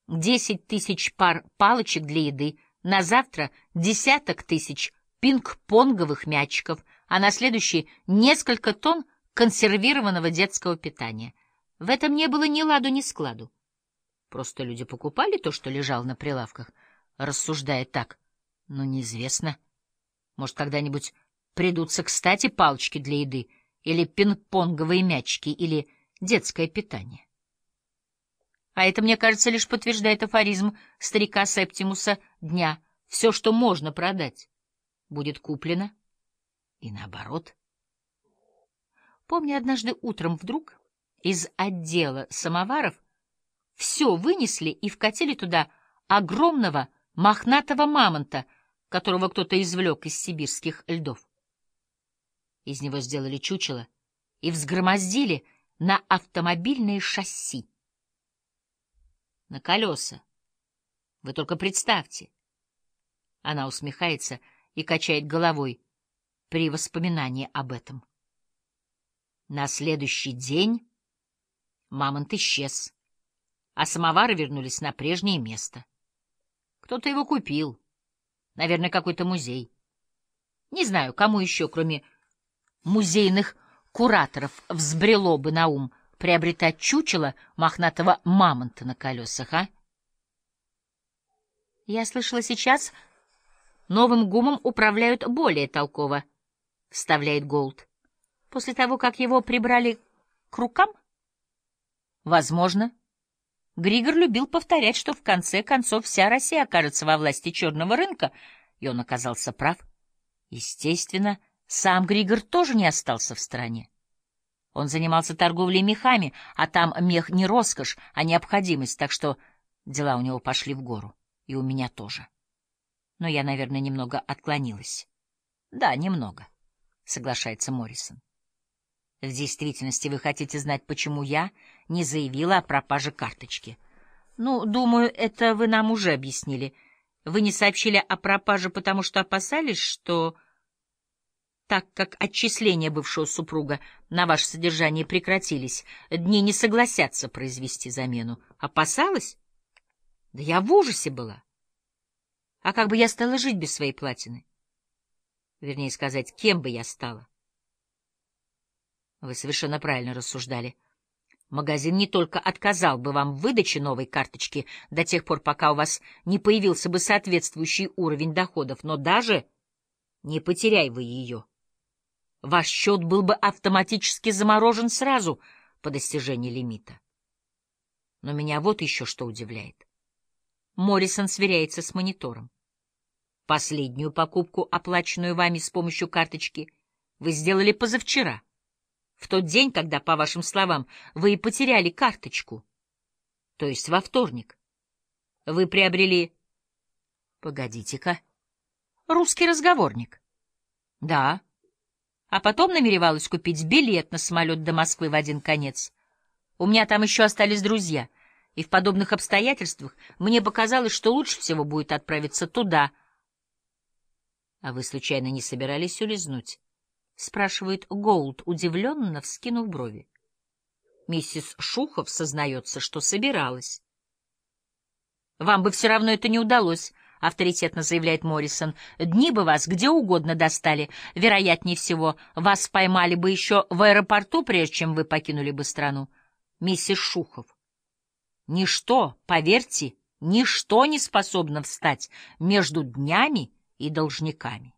10 тысяч пар палочек для еды, на завтра десяток тысяч пинг-понговых мячиков, а на следующий — несколько тонн консервированного детского питания. В этом не было ни ладу, ни складу. Просто люди покупали то, что лежало на прилавках, рассуждая так. Ну, неизвестно. Может, когда-нибудь придутся кстати палочки для еды, или пинг-понговые мячики, или детское питание. А это, мне кажется, лишь подтверждает афоризм старика Септимуса дня. Все, что можно продать, будет куплено. И наоборот. Помню, однажды утром вдруг из отдела самоваров все вынесли и вкатили туда огромного мохнатого мамонта, которого кто-то извлек из сибирских льдов. Из него сделали чучело и взгромоздили на автомобильные шасси. На колеса. Вы только представьте. Она усмехается и качает головой при воспоминании об этом. На следующий день мамонт исчез, а самовары вернулись на прежнее место. Кто-то его купил. Наверное, какой-то музей. Не знаю, кому еще, кроме музейных кураторов, взбрело бы на ум приобретать чучело мохнатого мамонта на колесах, а? Я слышала, сейчас новым ГУМом управляют более толково, — вставляет Голд. После того, как его прибрали к рукам? Возможно. Григор любил повторять, что в конце концов вся Россия окажется во власти черного рынка, и он оказался прав. Естественно, сам Григор тоже не остался в стороне. Он занимался торговлей мехами, а там мех не роскошь, а необходимость, так что дела у него пошли в гору. И у меня тоже. Но я, наверное, немного отклонилась. Да, немного, соглашается Моррисон. В действительности вы хотите знать, почему я не заявила о пропаже карточки? Ну, думаю, это вы нам уже объяснили. Вы не сообщили о пропаже, потому что опасались, что, так как отчисления бывшего супруга на ваше содержание прекратились, дни не согласятся произвести замену. Опасалась? Да я в ужасе была. А как бы я стала жить без своей платины? Вернее сказать, кем бы я стала? Вы совершенно правильно рассуждали. Магазин не только отказал бы вам в выдаче новой карточки до тех пор, пока у вас не появился бы соответствующий уровень доходов, но даже не потеряй вы ее. Ваш счет был бы автоматически заморожен сразу по достижении лимита. Но меня вот еще что удивляет. Моррисон сверяется с монитором. Последнюю покупку, оплаченную вами с помощью карточки, вы сделали позавчера, в тот день, когда, по вашим словам, вы и потеряли карточку, то есть во вторник. Вы приобрели... Погодите-ка. Русский разговорник. Да. А потом намеревалась купить билет на самолет до Москвы в один конец. У меня там еще остались друзья, и в подобных обстоятельствах мне показалось, что лучше всего будет отправиться туда. — А вы, случайно, не собирались улизнуть? — спрашивает Голд, удивленно вскинув брови. Миссис Шухов сознается, что собиралась. — Вам бы все равно это не удалось, — авторитетно заявляет Моррисон. — Дни бы вас где угодно достали. Вероятнее всего, вас поймали бы еще в аэропорту, прежде чем вы покинули бы страну. Миссис Шухов. Ничто, поверьте, ничто не способно встать между днями и должниками.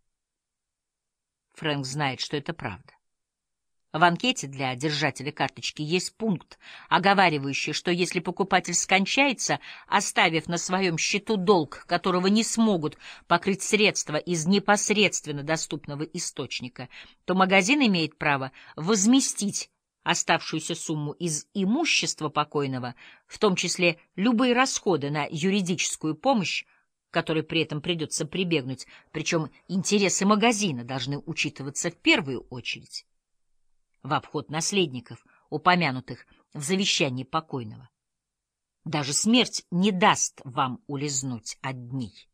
Фрэнк знает, что это правда. В анкете для держателя карточки есть пункт, оговаривающий, что если покупатель скончается, оставив на своем счету долг, которого не смогут покрыть средства из непосредственно доступного источника, то магазин имеет право возместить оставшуюся сумму из имущества покойного, в том числе любые расходы на юридическую помощь, которой при этом придется прибегнуть, причем интересы магазина должны учитываться в первую очередь, в обход наследников, упомянутых в завещании покойного. Даже смерть не даст вам улизнуть от дней.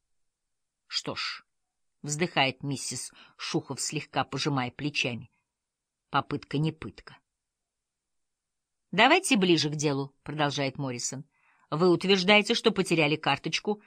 Что ж, вздыхает миссис Шухов, слегка пожимая плечами, попытка не пытка. Давайте ближе к делу, продолжает Моррисон. Вы утверждаете, что потеряли карточку